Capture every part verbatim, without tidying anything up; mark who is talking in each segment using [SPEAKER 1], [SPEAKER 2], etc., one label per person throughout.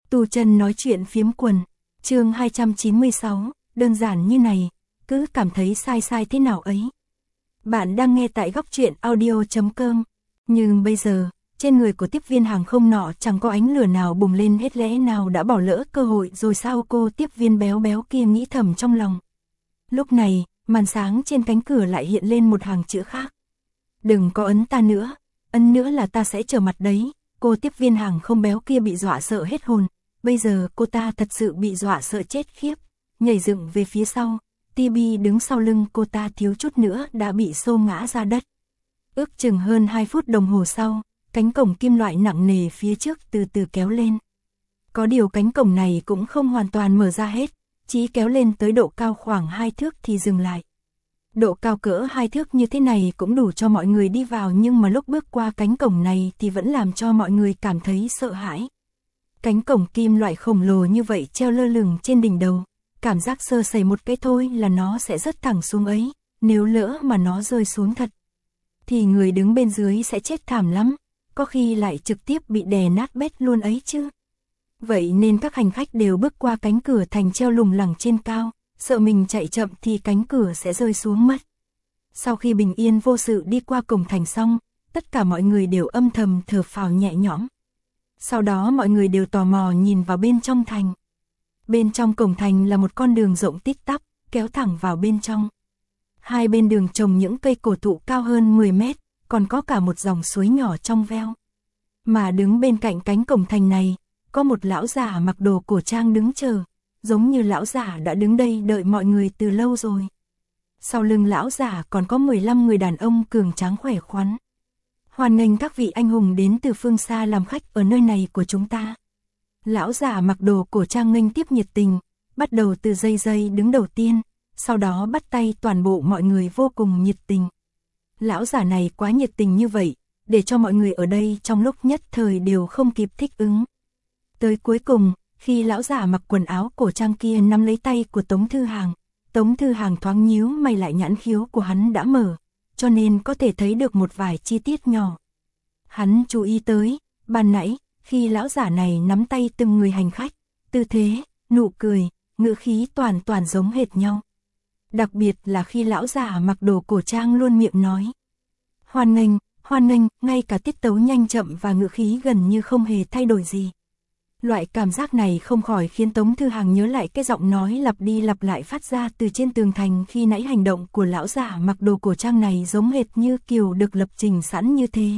[SPEAKER 1] Tu Chân nói chuyện phiếm quần, chương hai trăm chín mươi sáu, đơn giản như này, cứ cảm thấy sai sai thế nào ấy. Bạn đang nghe tại góc truyện audio chấm com, nhưng bây giờ, trên người của tiếp viên hàng không nọ chẳng có ánh lửa nào bùng lên hết, lẽ nào đã bỏ lỡ cơ hội rồi sao, cô tiếp viên béo béo kia nghĩ thầm trong lòng. Lúc này, màn sáng trên cánh cửa lại hiện lên một hàng chữ khác. Đừng có ấn ta nữa, ấn nữa là ta sẽ trở mặt đấy. Cô tiếp viên hàng không béo kia bị dọa sợ hết hồn, bây giờ cô ta thật sự bị dọa sợ chết khiếp, nhảy dựng về phía sau, Tibi đứng sau lưng cô ta thiếu chút nữa đã bị xô ngã ra đất. Ước chừng hơn hai phút đồng hồ sau, cánh cổng kim loại nặng nề phía trước từ từ kéo lên. Có điều cánh cổng này cũng không hoàn toàn mở ra hết, chỉ kéo lên tới độ cao khoảng hai thước thì dừng lại. Độ cao cỡ hai thước như thế này cũng đủ cho mọi người đi vào, nhưng mà lúc bước qua cánh cổng này thì vẫn làm cho mọi người cảm thấy sợ hãi. Cánh cổng kim loại khổng lồ như vậy treo lơ lửng trên đỉnh đầu, cảm giác sơ sẩy một cái thôi là nó sẽ rớt thẳng xuống ấy, nếu lỡ mà nó rơi xuống thật, thì người đứng bên dưới sẽ chết thảm lắm, có khi lại trực tiếp bị đè nát bét luôn ấy chứ. Vậy nên các hành khách đều bước qua cánh cửa thành treo lủng lẳng trên cao, sợ mình chạy chậm thì cánh cửa sẽ rơi xuống mất. Sau khi bình yên vô sự đi qua cổng thành xong, tất cả mọi người đều âm thầm thở phào nhẹ nhõm. Sau đó mọi người đều tò mò nhìn vào bên trong thành. Bên trong cổng thành là một con đường rộng tít tắp, kéo thẳng vào bên trong. Hai bên đường trồng những cây cổ thụ cao hơn mười mét, còn có cả một dòng suối nhỏ trong veo. Mà đứng bên cạnh cánh cổng thành này, có một lão già mặc đồ cổ trang đứng chờ, giống như lão già đã đứng đây đợi mọi người từ lâu rồi. Sau lưng lão già còn có mười lăm người đàn ông cường tráng khỏe khoắn. Hoan nghênh các vị anh hùng đến từ phương xa làm khách ở nơi này của chúng ta. Lão già mặc đồ cổ trang nghênh tiếp nhiệt tình, bắt đầu từ giây giây đứng đầu tiên, sau đó bắt tay toàn bộ mọi người vô cùng nhiệt tình. Lão già này quá nhiệt tình như vậy, để cho mọi người ở đây trong lúc nhất thời đều không kịp thích ứng. Tới cuối cùng, khi lão già mặc quần áo cổ trang kia nắm lấy tay của Tống Thư Hàng, Tống Thư Hàng thoáng nhíu mày lại, nhãn khiếu của hắn đã mở, cho nên có thể thấy được một vài chi tiết nhỏ. Hắn chú ý tới, ban nãy, khi lão giả này nắm tay từng người hành khách, tư thế, nụ cười, ngữ khí toàn toàn giống hệt nhau. Đặc biệt là khi lão giả mặc đồ cổ trang luôn miệng nói hoan nghênh, hoan nghênh, ngay cả tiết tấu nhanh chậm và ngữ khí gần như không hề thay đổi gì. Loại cảm giác này không khỏi khiến Tống Thư Hàng nhớ lại cái giọng nói lặp đi lặp lại phát ra từ trên tường thành khi nãy. Hành động của lão giả mặc đồ cổ trang này giống hệt như kiểu được lập trình sẵn như thế.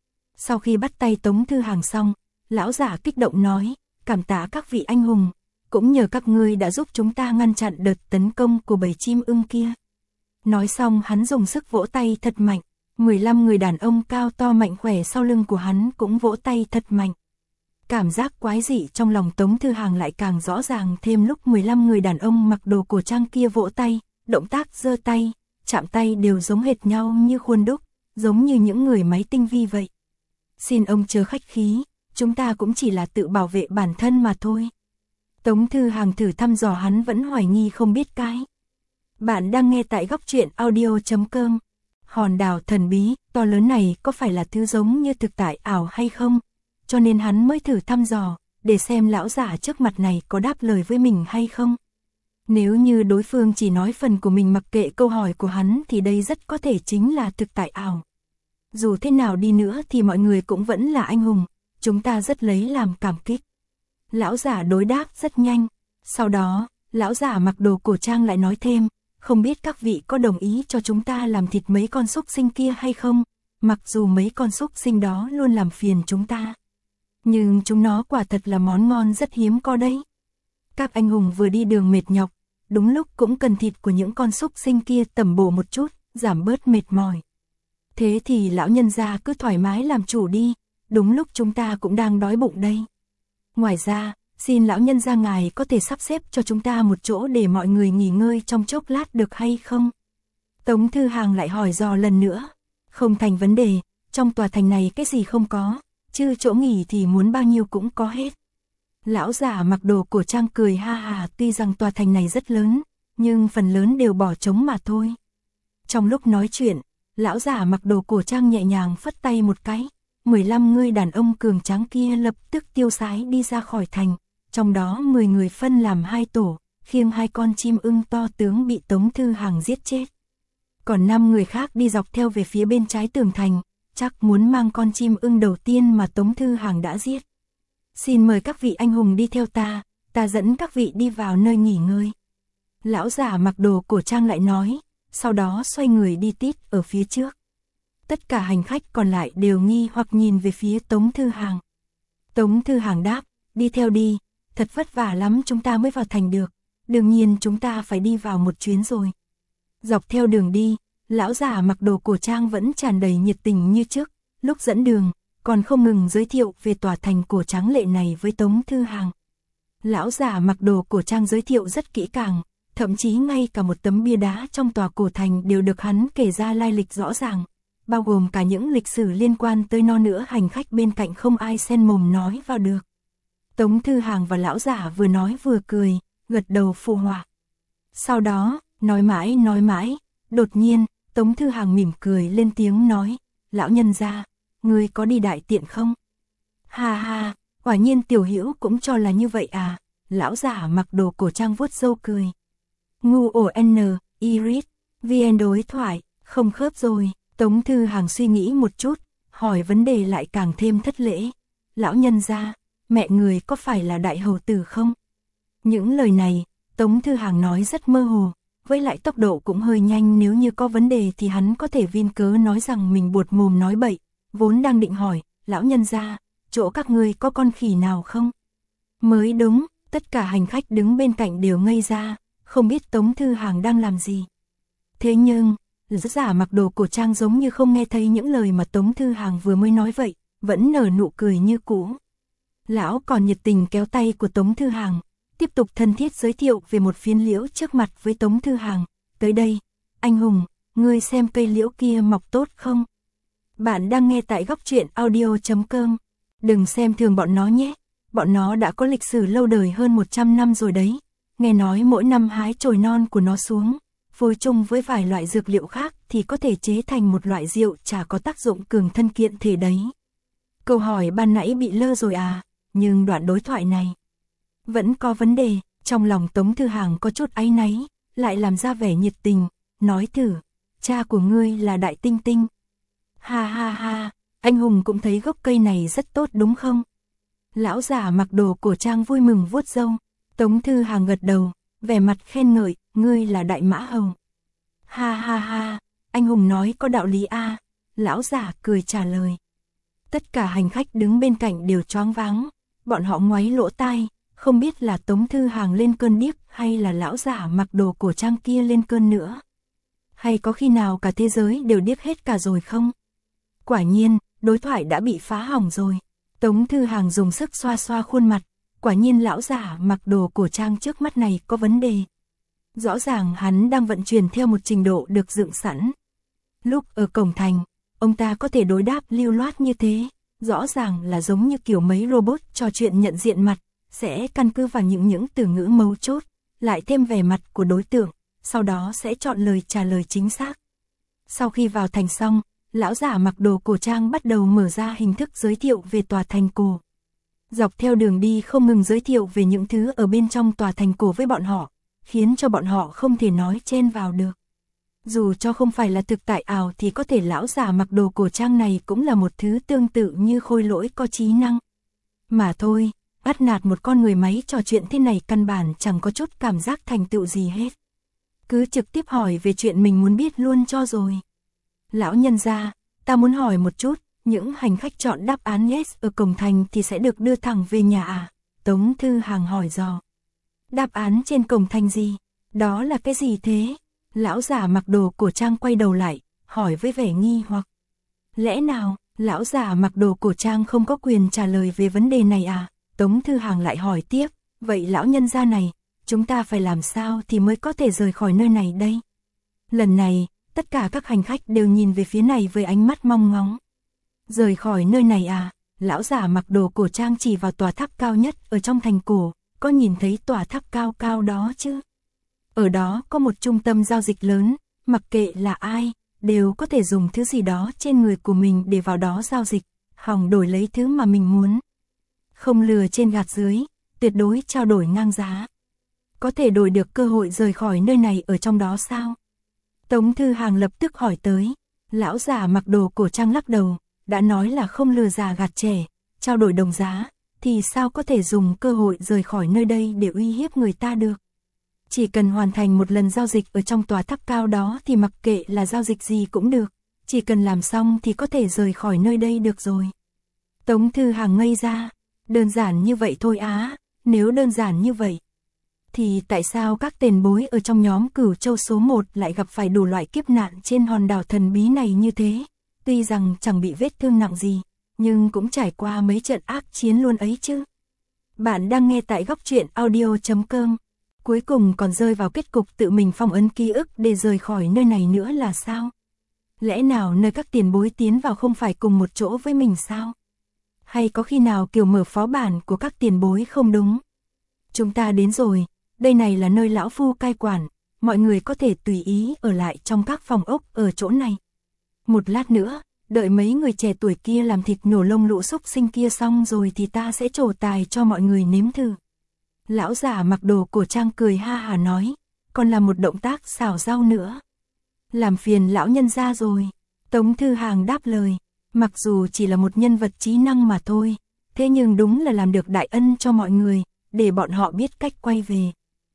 [SPEAKER 1] Sau khi bắt tay Tống Thư Hàng xong, lão giả kích động nói, cảm tạ các vị anh hùng, cũng nhờ các ngươi đã giúp chúng ta ngăn chặn đợt tấn công của bầy chim ưng kia. Nói xong hắn dùng sức vỗ tay thật mạnh, mười lăm người đàn ông cao to mạnh khỏe sau lưng của hắn cũng vỗ tay thật mạnh. Cảm giác quái dị trong lòng Tống Thư Hàng lại càng rõ ràng thêm lúc mười lăm người đàn ông mặc đồ cổ trang kia vỗ tay, động tác giơ tay, chạm tay đều giống hệt nhau như khuôn đúc, giống như những người máy tinh vi vậy. Xin ông chớ khách khí, chúng ta cũng chỉ là tự bảo vệ bản thân mà thôi. Tống Thư Hàng thử thăm dò, hắn vẫn hoài nghi không biết cái. Bạn đang nghe tại góc truyện audio chấm com. Hòn đảo thần bí, to lớn này có phải là thứ giống như thực tại ảo hay không? Cho nên hắn mới thử thăm dò, để xem lão giả trước mặt này có đáp lời với mình hay không. Nếu như đối phương chỉ nói phần của mình mặc kệ câu hỏi của hắn thì đây rất có thể chính là thực tại ảo. Dù thế nào đi nữa thì mọi người cũng vẫn là anh hùng, chúng ta rất lấy làm cảm kích. Lão giả đối đáp rất nhanh, sau đó, lão giả mặc đồ cổ trang lại nói thêm, không biết các vị có đồng ý cho chúng ta làm thịt mấy con súc sinh kia hay không, mặc dù mấy con súc sinh đó luôn làm phiền chúng ta. Nhưng chúng nó quả thật là món ngon rất hiếm có đấy. Các anh hùng vừa đi đường mệt nhọc, đúng lúc cũng cần thịt của những con súc sinh kia tẩm bổ một chút, giảm bớt mệt mỏi. Thế thì lão nhân gia cứ thoải mái làm chủ đi, đúng lúc chúng ta cũng đang đói bụng đây. Ngoài ra, xin lão nhân gia ngài có thể sắp xếp cho chúng ta một chỗ để mọi người nghỉ ngơi trong chốc lát được hay không? Tống Thư Hàng lại hỏi dò lần nữa. Không thành vấn đề, trong tòa thành này cái gì không có, chứ chỗ nghỉ thì muốn bao nhiêu cũng có hết. Lão giả mặc đồ cổ trang cười ha hà, tuy rằng tòa thành này rất lớn, nhưng phần lớn đều bỏ trống mà thôi. Trong lúc nói chuyện, lão giả mặc đồ cổ trang nhẹ nhàng phất tay một cái, mười lăm người đàn ông cường tráng kia lập tức tiêu sái đi ra khỏi thành, trong đó mười người phân làm hai tổ, khiêng hai con chim ưng to tướng bị Tống Thư Hàng giết chết. Còn năm người khác đi dọc theo về phía bên trái tường thành, chắc muốn mang con chim ưng đầu tiên mà Tống Thư Hàng đã giết. Xin mời các vị anh hùng đi theo ta, ta dẫn các vị đi vào nơi nghỉ ngơi. Lão giả mặc đồ cổ trang lại nói, sau đó xoay người đi tít ở phía trước. Tất cả hành khách còn lại đều nghi hoặc nhìn về phía Tống Thư Hàng. Tống Thư Hàng đáp, đi theo đi, thật vất vả lắm chúng ta mới vào thành được, đương nhiên chúng ta phải đi vào một chuyến rồi. Dọc theo đường đi, lão giả mặc đồ cổ trang vẫn tràn đầy nhiệt tình như trước, lúc dẫn đường, còn không ngừng giới thiệu về tòa thành cổ tráng lệ này với Tống Thư Hàng. Lão giả mặc đồ cổ trang giới thiệu rất kỹ càng, thậm chí ngay cả một tấm bia đá trong tòa cổ thành đều được hắn kể ra lai lịch rõ ràng, bao gồm cả những lịch sử liên quan tới nó nữa. Hành khách bên cạnh không ai xen mồm nói vào được. Tống Thư Hàng và lão giả vừa nói vừa cười, gật đầu phụ họa. Sau đó, nói mãi nói mãi, đột nhiên, Tống Thư Hàng mỉm cười lên tiếng nói, lão nhân gia, ngươi có đi đại tiện không? Ha ha, quả nhiên tiểu hữu cũng cho là như vậy à, lão giả mặc đồ cổ trang vuốt râu cười. Ngu ổ N, Iris, vê en đối thoại, không khớp rồi. Tống Thư Hàng suy nghĩ một chút, hỏi vấn đề lại càng thêm thất lễ. Lão nhân gia, mẹ người có phải là đại hầu tử không? Những lời này, Tống Thư Hàng nói rất mơ hồ, với lại tốc độ cũng hơi nhanh, nếu như có vấn đề thì hắn có thể viên cớ nói rằng mình buột mồm nói bậy, vốn đang định hỏi, lão nhân gia, chỗ các ngươi có con khỉ nào không? Mới đúng, tất cả hành khách đứng bên cạnh đều ngây ra, không biết Tống Thư Hàng đang làm gì. Thế nhưng, lão giả mặc đồ cổ trang giống như không nghe thấy những lời mà Tống Thư Hàng vừa mới nói vậy, vẫn nở nụ cười như cũ. Lão còn nhiệt tình kéo tay của Tống Thư Hàng, tiếp tục thân thiết giới thiệu về một phiến liễu trước mặt với Tống Thư Hàng. Tới đây, anh hùng, ngươi xem cây liễu kia mọc tốt không? Bạn đang nghe tại góc truyện audio chấm com. Đừng xem thường bọn nó nhé, bọn nó đã có lịch sử lâu đời hơn một trăm năm rồi đấy. Nghe nói mỗi năm hái chồi non của nó xuống, phối chung với vài loại dược liệu khác thì có thể chế thành một loại rượu trà có tác dụng cường thân kiện thể đấy. Câu hỏi ban nãy bị lơ rồi à, nhưng đoạn đối thoại này vẫn có vấn đề. Trong lòng Tống Thư Hàng có chút áy náy, lại làm ra vẻ nhiệt tình, nói thử, cha của ngươi là Đại Tinh Tinh. Ha ha ha, anh hùng cũng thấy gốc cây này rất tốt đúng không? Lão giả mặc đồ cổ trang vui mừng vuốt râu. Tống Thư Hàng gật đầu, vẻ mặt khen ngợi, ngươi là Đại Mã Hầu. Ha ha ha, anh hùng nói có đạo lý a, lão giả cười trả lời. Tất cả hành khách đứng bên cạnh đều choáng váng, bọn họ ngoáy lỗ tai, không biết là Tống Thư Hàng lên cơn điếc hay là lão giả mặc đồ cổ trang kia lên cơn nữa. Hay có khi nào cả thế giới đều điếc hết cả rồi không? Quả nhiên, đối thoại đã bị phá hỏng rồi. Tống Thư Hàng dùng sức xoa xoa khuôn mặt, quả nhiên lão giả mặc đồ cổ trang trước mắt này có vấn đề. Rõ ràng hắn đang vận chuyển theo một trình độ được dựng sẵn. Lúc ở cổng thành, ông ta có thể đối đáp lưu loát như thế, rõ ràng là giống như kiểu mấy robot trò chuyện nhận diện mặt, sẽ căn cứ vào những những từ ngữ mấu chốt, lại thêm vẻ mặt của đối tượng, sau đó sẽ chọn lời trả lời chính xác. Sau khi vào thành xong, lão giả mặc đồ cổ trang bắt đầu mở ra hình thức giới thiệu về tòa thành cổ. Dọc theo đường đi không ngừng giới thiệu về những thứ ở bên trong tòa thành cổ với bọn họ, khiến cho bọn họ không thể nói chen vào được. Dù cho không phải là thực tại ảo thì có thể lão giả mặc đồ cổ trang này cũng là một thứ tương tự như khôi lỗi có trí năng. Mà thôi, bắt nạt một con người máy trò chuyện thế này căn bản chẳng có chút cảm giác thành tựu gì hết. Cứ trực tiếp hỏi về chuyện mình muốn biết luôn cho rồi. Lão nhân gia, ta muốn hỏi một chút, những hành khách chọn đáp án yes ở cổng thành thì sẽ được đưa thẳng về nhà à? Tống Thư Hàng hỏi dò. Đáp án trên cổng thành gì? Đó là cái gì thế? Lão giả mặc đồ cổ trang quay đầu lại, hỏi với vẻ nghi hoặc. Lẽ nào, lão giả mặc đồ cổ trang không có quyền trả lời về vấn đề này à? Tống Thư Hàng lại hỏi tiếp, vậy lão nhân gia này, chúng ta phải làm sao thì mới có thể rời khỏi nơi này đây? Lần này, tất cả các hành khách đều nhìn về phía này với ánh mắt mong ngóng. Rời khỏi nơi này à? Lão giả mặc đồ cổ trang chỉ vào tòa tháp cao nhất ở trong thành cổ, có nhìn thấy tòa tháp cao cao đó chứ? Ở đó có một trung tâm giao dịch lớn, mặc kệ là ai, đều có thể dùng thứ gì đó trên người của mình để vào đó giao dịch, hòng đổi lấy thứ mà mình muốn. Không lừa trên gạt dưới, tuyệt đối trao đổi ngang giá. Có thể đổi được cơ hội rời khỏi nơi này ở trong đó sao? Tống Thư Hàng lập tức hỏi tới. Lão già mặc đồ cổ trang lắc đầu, đã nói là không lừa già gạt trẻ, trao đổi đồng giá, thì sao có thể dùng cơ hội rời khỏi nơi đây để uy hiếp người ta được. Chỉ cần hoàn thành một lần giao dịch ở trong tòa tháp cao đó thì mặc kệ là giao dịch gì cũng được, chỉ cần làm xong thì có thể rời khỏi nơi đây được rồi. Tống Thư Hàng ngây ra, đơn giản như vậy thôi á, nếu đơn giản như vậy, thì tại sao các tiền bối ở trong nhóm Cửu Châu số một lại gặp phải đủ loại kiếp nạn trên hòn đảo thần bí này như thế? Tuy rằng chẳng bị vết thương nặng gì, nhưng cũng trải qua mấy trận ác chiến luôn ấy chứ. Bạn đang nghe tại góc truyện audio chấm com. Cuối cùng còn rơi vào kết cục tự mình phong ấn ký ức để rời khỏi nơi này nữa là sao? Lẽ nào nơi các tiền bối tiến vào không phải cùng một chỗ với mình sao? Hay có khi nào kiểu mở phó bản của các tiền bối không đúng? Chúng ta đến rồi, đây này là nơi lão phu cai quản, mọi người có thể tùy ý ở lại trong các phòng ốc ở chỗ này. Một lát nữa, đợi mấy người trẻ tuổi kia làm thịt nhổ lông lũ xúc sinh kia xong rồi thì ta sẽ trổ tài cho mọi người nếm thử. Lão già mặc đồ cổ trang cười ha hà nói, còn là một động tác xào rau nữa. Làm phiền lão nhân gia rồi. Tống Thư Hàng đáp lời, mặc dù chỉ là một nhân vật trí năng mà thôi, thế nhưng đúng là làm được đại ân cho mọi người, để bọn họ biết cách quay về.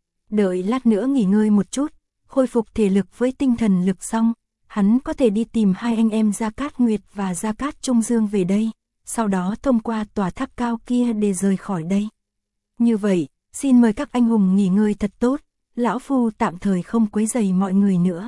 [SPEAKER 1] Đợi lát nữa nghỉ ngơi một chút, khôi phục thể lực với tinh thần lực xong, hắn có thể đi tìm hai anh em Gia Cát Nguyệt và Gia Cát Trung Dương về đây, sau đó thông qua tòa tháp cao kia để rời khỏi đây. Như vậy, xin mời các anh hùng nghỉ ngơi thật tốt, lão phu tạm thời không quấy rầy mọi người nữa.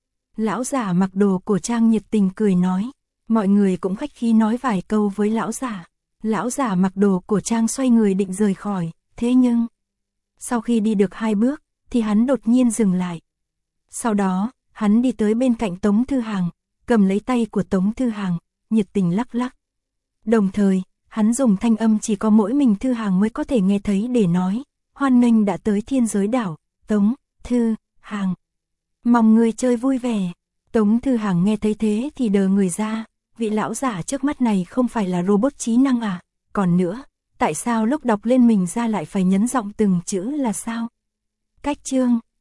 [SPEAKER 1] Lão già mặc đồ cổ trang nhiệt tình cười nói, mọi người cũng khách khí nói vài câu với lão già. Lão già mặc đồ cổ trang xoay người định rời khỏi, thế nhưng sau khi đi được hai bước, thì hắn đột nhiên dừng lại. Sau đó, hắn đi tới bên cạnh Tống Thư Hàng, cầm lấy tay của Tống Thư Hàng, nhiệt tình lắc lắc. Đồng thời, hắn dùng thanh âm chỉ có mỗi mình Thư Hàng mới có thể nghe thấy để nói, hoan nghênh đã tới Thiên Giới Đảo, Tống Thư Hàng. Mong người chơi vui vẻ. Tống Thư Hàng nghe thấy thế thì đờ người ra, vị lão giả trước mắt này không phải là robot trí năng à, còn nữa, tại sao lúc đọc lên mình ra lại phải nhấn giọng từng chữ là sao? Cách chương